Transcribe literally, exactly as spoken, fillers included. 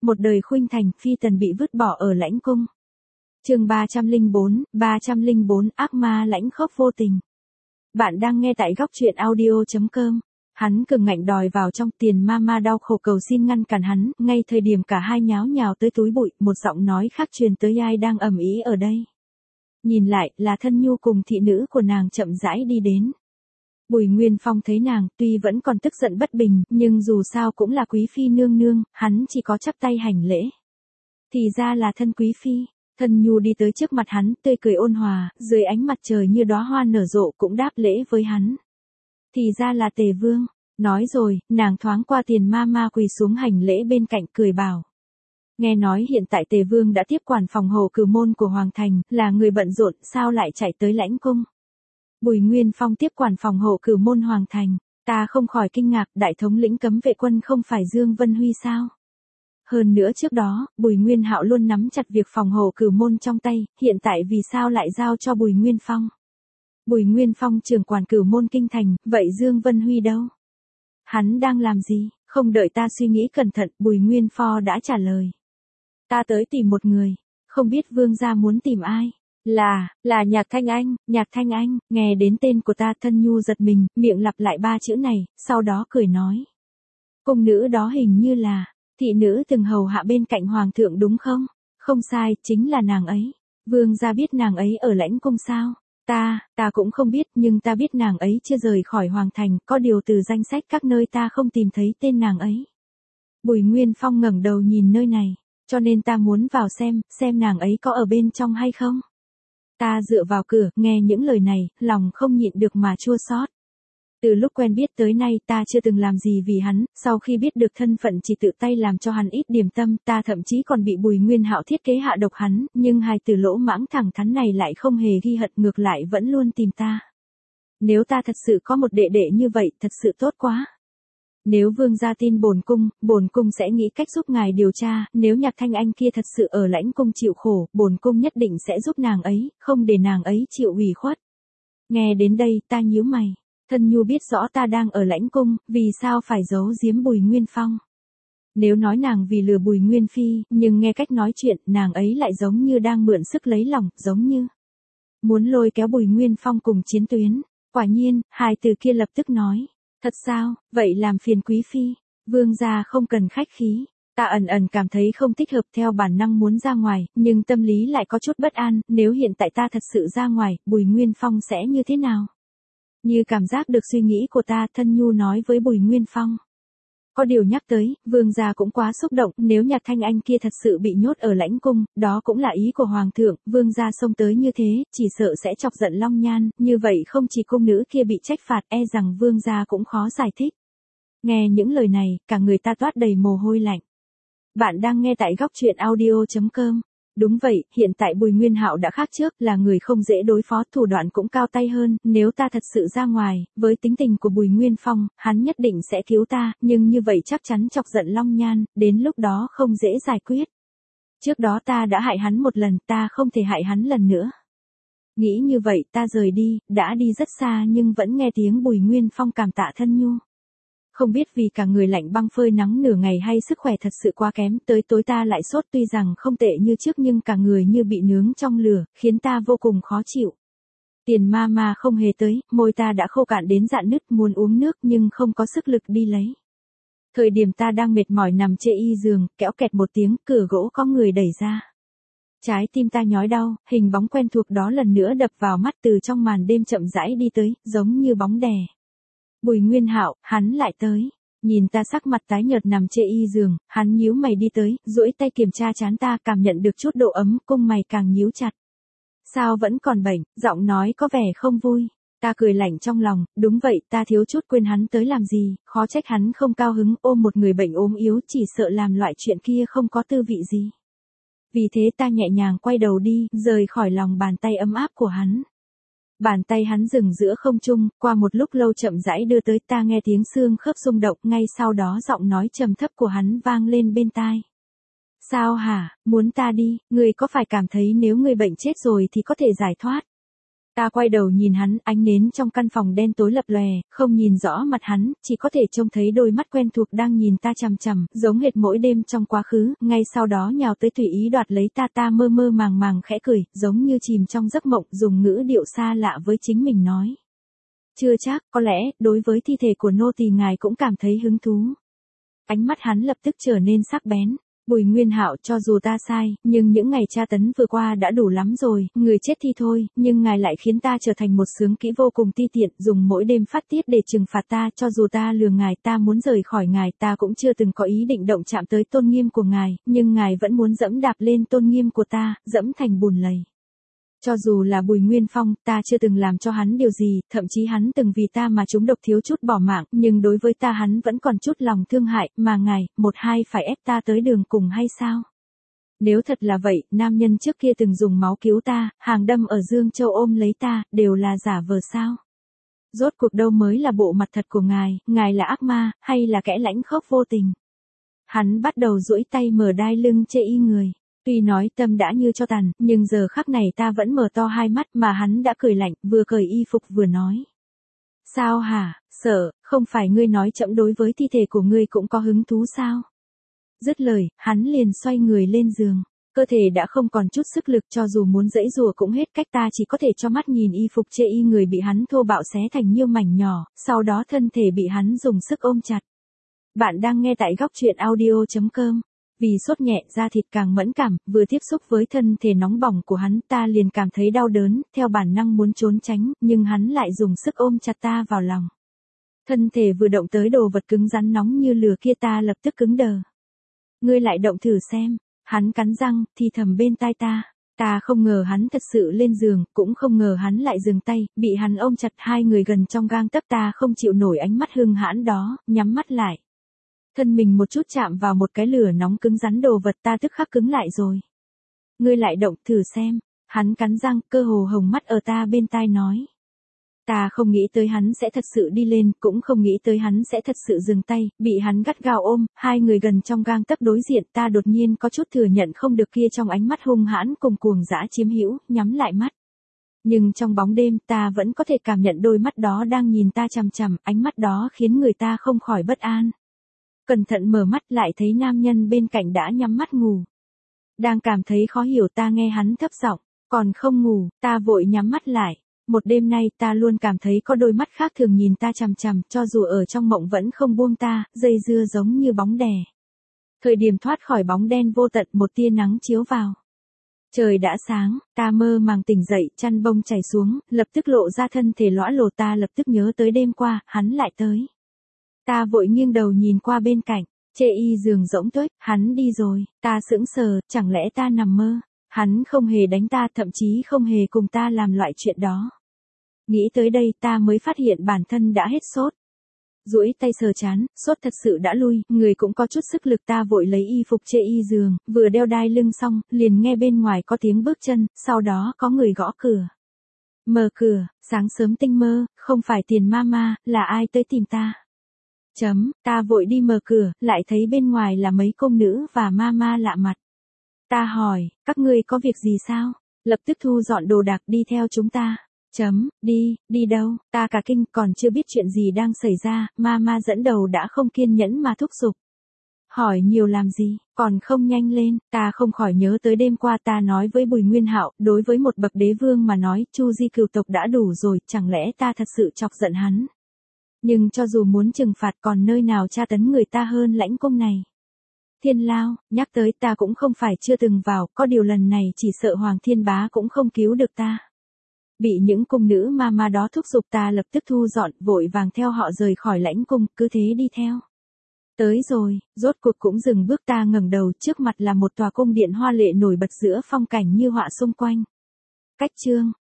một đời khuynh thành, phi tần bị vứt bỏ ở lãnh cung. Chương ba trăm lẻ bốn, ba trăm lẻ bốn ác ma lãnh khốc vô tình. Bạn đang nghe tại góc truyện audio chấm com. Hắn cường ngạnh đòi vào trong, Tiền ma ma đau khổ cầu xin ngăn cản hắn, ngay thời điểm cả hai nháo nhào tới túi bụi, một giọng nói khác truyền tới ai đang ầm ĩ ở đây. Nhìn lại, là Thân Nhu cùng thị nữ của nàng chậm rãi đi đến. Bùi Nguyên Phong thấy nàng, tuy vẫn còn tức giận bất bình, nhưng dù sao cũng là quý phi nương nương, hắn chỉ có chắp tay hành lễ. Thì ra là thân quý phi. Thân Nhu đi tới trước mặt hắn, tươi cười ôn hòa, dưới ánh mặt trời như đóa hoa nở rộ cũng đáp lễ với hắn. Thì ra là Tề Vương. Nói rồi, nàng thoáng qua Tiền ma ma quỳ xuống hành lễ bên cạnh, cười bảo. Nghe nói hiện tại Tề Vương đã tiếp quản phòng hộ cửu môn của Hoàng Thành, là người bận rộn, sao lại chạy tới lãnh cung? Bùi Nguyên Phong tiếp quản phòng hộ cửu môn Hoàng Thành, ta không khỏi kinh ngạc, đại thống lĩnh cấm vệ quân không phải Dương Vân Huy sao? Hơn nữa trước đó, Bùi Nguyên Hạo luôn nắm chặt việc phòng hộ cửu môn trong tay, hiện tại vì sao lại giao cho Bùi Nguyên Phong? Bùi Nguyên Phong trưởng quản cửu môn kinh thành, vậy Dương Vân Huy đâu? Hắn đang làm gì? Không đợi ta suy nghĩ cẩn thận, Bùi Nguyên Phong đã trả lời. Ta tới tìm một người, không biết vương gia muốn tìm ai? Là, là Nhạc Thanh Anh, Nhạc Thanh Anh, nghe đến tên của ta. Thân Nhu giật mình, miệng lặp lại ba chữ này, sau đó cười nói. Cung nữ đó hình như là, thị nữ từng hầu hạ bên cạnh hoàng thượng đúng không? Không sai, chính là nàng ấy. Vương gia biết nàng ấy ở lãnh cung sao? Ta, ta cũng không biết, nhưng ta biết nàng ấy chưa rời khỏi Hoàng Thành, có điều từ danh sách các nơi ta không tìm thấy tên nàng ấy. Bùi Nguyên Phong ngẩng đầu nhìn nơi này, cho nên ta muốn vào xem, xem nàng ấy có ở bên trong hay không. Ta dựa vào cửa, nghe những lời này, lòng không nhịn được mà chua xót. Từ lúc quen biết tới nay ta chưa từng làm gì vì hắn, sau khi biết được thân phận chỉ tự tay làm cho hắn ít điểm tâm, ta thậm chí còn bị Bùi Nguyên Hạo thiết kế hạ độc hắn, nhưng hai từ lỗ mãng thẳng thắn này lại không hề ghi hận, ngược lại vẫn luôn tìm ta. Nếu ta thật sự có một đệ đệ như vậy, thật sự tốt quá. Nếu vương gia tin bổn cung, bổn cung sẽ nghĩ cách giúp ngài điều tra, nếu Nhạc Thanh Anh kia thật sự ở lãnh cung chịu khổ, bổn cung nhất định sẽ giúp nàng ấy, không để nàng ấy chịu ủy khuất. Nghe đến đây, ta nhíu mày. Thân Nhu biết rõ ta đang ở lãnh cung, vì sao phải giấu giếm Bùi Nguyên Phong? Nếu nói nàng vì lừa Bùi Nguyên Phi, nhưng nghe cách nói chuyện, nàng ấy lại giống như đang mượn sức lấy lòng, giống như muốn lôi kéo Bùi Nguyên Phong cùng chiến tuyến. Quả nhiên, hai từ kia lập tức nói. Thật sao, vậy làm phiền quý phi, vương gia không cần khách khí. Ta ẩn ẩn cảm thấy không thích hợp, theo bản năng muốn ra ngoài, nhưng tâm lý lại có chút bất an, nếu hiện tại ta thật sự ra ngoài, Bùi Nguyên Phong sẽ như thế nào? Như cảm giác được suy nghĩ của ta, Thân Nhu nói với Bùi Nguyên Phong. Có điều nhắc tới, vương gia cũng quá xúc động, nếu Nhạc Thanh Anh kia thật sự bị nhốt ở lãnh cung, đó cũng là ý của hoàng thượng, vương gia xông tới như thế, chỉ sợ sẽ chọc giận Long Nhan, như vậy không chỉ cung nữ kia bị trách phạt, e rằng vương gia cũng khó giải thích. Nghe những lời này, cả người ta toát đầy mồ hôi lạnh. Bạn đang nghe tại góc truyện audio chấm com. Đúng vậy, hiện tại Bùi Nguyên Hạo đã khác trước, là người không dễ đối phó, thủ đoạn cũng cao tay hơn, nếu ta thật sự ra ngoài, với tính tình của Bùi Nguyên Phong, hắn nhất định sẽ cứu ta, nhưng như vậy chắc chắn chọc giận Long Nhan, đến lúc đó không dễ giải quyết. Trước đó ta đã hại hắn một lần, ta không thể hại hắn lần nữa. Nghĩ như vậy ta rời đi, đã đi rất xa nhưng vẫn nghe tiếng Bùi Nguyên Phong cảm tạ Thân Nhu. Không biết vì cả người lạnh băng phơi nắng nửa ngày hay sức khỏe thật sự quá kém, tới tối ta lại sốt, tuy rằng không tệ như trước nhưng cả người như bị nướng trong lửa, khiến ta vô cùng khó chịu. Tiền ma ma không hề tới, môi ta đã khô cạn đến rạn nứt, muốn uống nước nhưng không có sức lực đi lấy. Thời điểm ta đang mệt mỏi nằm trên y giường, kéo kẹt một tiếng, cửa gỗ có người đẩy ra. Trái tim ta nhói đau, hình bóng quen thuộc đó lần nữa đập vào mắt từ trong màn đêm chậm rãi đi tới, giống như bóng đè. Bùi Nguyên Hạo, hắn lại tới. Nhìn ta sắc mặt tái nhợt nằm trên y giường, hắn nhíu mày đi tới, duỗi tay kiểm tra trán ta, cảm nhận được chút độ ấm, cung mày càng nhíu chặt. Sao vẫn còn bệnh, giọng nói có vẻ không vui. Ta cười lạnh trong lòng, đúng vậy, ta thiếu chút quên hắn tới làm gì, khó trách hắn không cao hứng, ôm một người bệnh ốm yếu, chỉ sợ làm loại chuyện kia không có tư vị gì. Vì thế ta nhẹ nhàng quay đầu đi, rời khỏi lòng bàn tay ấm áp của hắn. Bàn tay hắn dừng giữa không trung, qua một lúc lâu chậm rãi đưa tới, ta nghe tiếng xương khớp rung động, ngay sau đó giọng nói trầm thấp của hắn vang lên bên tai. Sao hả, muốn ta đi, người có phải cảm thấy nếu người bệnh chết rồi thì có thể giải thoát? Ta quay đầu nhìn hắn, ánh nến trong căn phòng đen tối lập lòe, không nhìn rõ mặt hắn, chỉ có thể trông thấy đôi mắt quen thuộc đang nhìn ta chằm chằm, giống hệt mỗi đêm trong quá khứ, ngay sau đó nhào tới tùy ý đoạt lấy ta. Ta mơ mơ màng màng khẽ cười, giống như chìm trong giấc mộng, dùng ngữ điệu xa lạ với chính mình nói. Chưa chắc, có lẽ, đối với thi thể của nô tỳ ngài cũng cảm thấy hứng thú. Ánh mắt hắn lập tức trở nên sắc bén. Bùi Nguyên Hạo, cho dù ta sai, nhưng những ngày tra tấn vừa qua đã đủ lắm rồi, người chết thì thôi, nhưng ngài lại khiến ta trở thành một xướng kỹ vô cùng ti tiện, dùng mỗi đêm phát tiết để trừng phạt ta. Cho dù ta lừa ngài, ta muốn rời khỏi ngài, ta cũng chưa từng có ý định động chạm tới tôn nghiêm của ngài, nhưng ngài vẫn muốn dẫm đạp lên tôn nghiêm của ta, dẫm thành bùn lầy. Cho dù là Bùi Nguyên Phong, ta chưa từng làm cho hắn điều gì, thậm chí hắn từng vì ta mà trúng độc thiếu chút bỏ mạng, nhưng đối với ta hắn vẫn còn chút lòng thương hại, mà ngài, một hai phải ép ta tới đường cùng hay sao? Nếu thật là vậy, nam nhân trước kia từng dùng máu cứu ta, hàng đâm ở Dương Châu ôm lấy ta, đều là giả vờ sao? Rốt cuộc đâu mới là bộ mặt thật của ngài, ngài là ác ma, hay là kẻ lãnh khốc vô tình? Hắn bắt đầu duỗi tay mở đai lưng chê y người. Tuy nói tâm đã như cho tàn, nhưng giờ khắc này ta vẫn mở to hai mắt mà hắn đã cười lạnh, vừa cởi y phục vừa nói. Sao hả, sợ, không phải ngươi nói chậm đối với thi thể của ngươi cũng có hứng thú sao? Dứt lời, hắn liền xoay người lên giường. Cơ thể đã không còn chút sức lực, cho dù muốn giãy giụa cũng hết cách, ta chỉ có thể cho mắt nhìn y phục chê y người bị hắn thô bạo xé thành nhiêu mảnh nhỏ, sau đó thân thể bị hắn dùng sức ôm chặt. Bạn đang nghe tại góc truyện audio chấm com. Vì sốt nhẹ, da thịt càng mẫn cảm, vừa tiếp xúc với thân thể nóng bỏng của hắn, ta liền cảm thấy đau đớn, theo bản năng muốn trốn tránh, nhưng hắn lại dùng sức ôm chặt ta vào lòng. Thân thể vừa động tới đồ vật cứng rắn nóng như lửa kia, ta lập tức cứng đờ. Ngươi lại động thử xem, hắn cắn răng, thì thầm bên tai ta. Ta không ngờ hắn thật sự lên giường, cũng không ngờ hắn lại dừng tay, bị hắn ôm chặt, hai người gần trong gang tấc. Ta không chịu nổi ánh mắt hung hãn đó, nhắm mắt lại. Thân mình một chút chạm vào một cái lửa nóng cứng rắn đồ vật, ta tức khắc cứng lại rồi. Ngươi lại động thử xem, hắn cắn răng, cơ hồ hồng mắt ở ta bên tai nói. Ta không nghĩ tới hắn sẽ thật sự đi lên, cũng không nghĩ tới hắn sẽ thật sự dừng tay, bị hắn gắt gao ôm, hai người gần trong gang tấc đối diện. Ta đột nhiên có chút thừa nhận không được kia trong ánh mắt hung hãn cùng cuồng dã chiếm hữu, nhắm lại mắt. Nhưng trong bóng đêm, ta vẫn có thể cảm nhận đôi mắt đó đang nhìn ta chằm chằm, ánh mắt đó khiến người ta không khỏi bất an. Cẩn thận mở mắt lại thấy nam nhân bên cạnh đã nhắm mắt ngủ. Đang cảm thấy khó hiểu, ta nghe hắn thấp giọng, còn không ngủ, ta vội nhắm mắt lại. Một đêm nay ta luôn cảm thấy có đôi mắt khác thường nhìn ta chằm chằm, cho dù ở trong mộng vẫn không buông ta, dây dưa giống như bóng đè. Thời điểm thoát khỏi bóng đen vô tận, một tia nắng chiếu vào. Trời đã sáng, ta mơ màng tỉnh dậy, chăn bông chảy xuống, lập tức lộ ra thân thể lõa lồ. Ta lập tức nhớ tới đêm qua, hắn lại tới. Ta vội nghiêng đầu nhìn qua bên cạnh, chê y giường rỗng tuếch, hắn đi rồi. Ta sững sờ, chẳng lẽ ta nằm mơ? Hắn không hề đánh ta, thậm chí không hề cùng ta làm loại chuyện đó. Nghĩ tới đây, ta mới phát hiện bản thân đã hết sốt. Duỗi tay sờ trán, sốt thật sự đã lui, người cũng có chút sức lực. Ta vội lấy y phục chê y giường, vừa đeo đai lưng xong, liền nghe bên ngoài có tiếng bước chân, sau đó có người gõ cửa. Mở cửa, sáng sớm tinh mơ, không phải Tiền Mama, là ai tới tìm ta? Chấm, ta vội đi mở cửa, lại thấy bên ngoài là mấy công nữ và Mama lạ mặt. Ta hỏi, các ngươi có việc gì sao? Lập tức thu dọn đồ đạc đi theo chúng ta. Chấm, đi, đi đâu? Ta cả kinh, còn chưa biết chuyện gì đang xảy ra, Mama dẫn đầu đã không kiên nhẫn mà thúc giục. Hỏi nhiều làm gì, còn không nhanh lên. Ta không khỏi nhớ tới đêm qua ta nói với Bùi Nguyên Hạo, đối với một bậc đế vương mà nói, chu di cửu tộc đã đủ rồi, chẳng lẽ ta thật sự chọc giận hắn? Nhưng cho dù muốn trừng phạt, còn nơi nào tra tấn người ta hơn lãnh cung này. Thiên lao, nhắc tới ta cũng không phải chưa từng vào, có điều lần này chỉ sợ Hoàng Thiên Bá cũng không cứu được ta. Bị những cung nữ ma ma đó thúc giục, ta lập tức thu dọn, vội vàng theo họ rời khỏi lãnh cung, cứ thế đi theo. Tới rồi, rốt cuộc cũng dừng bước. Ta ngẩng đầu, trước mặt là một tòa cung điện hoa lệ nổi bật giữa phong cảnh như họa xung quanh. Cách chương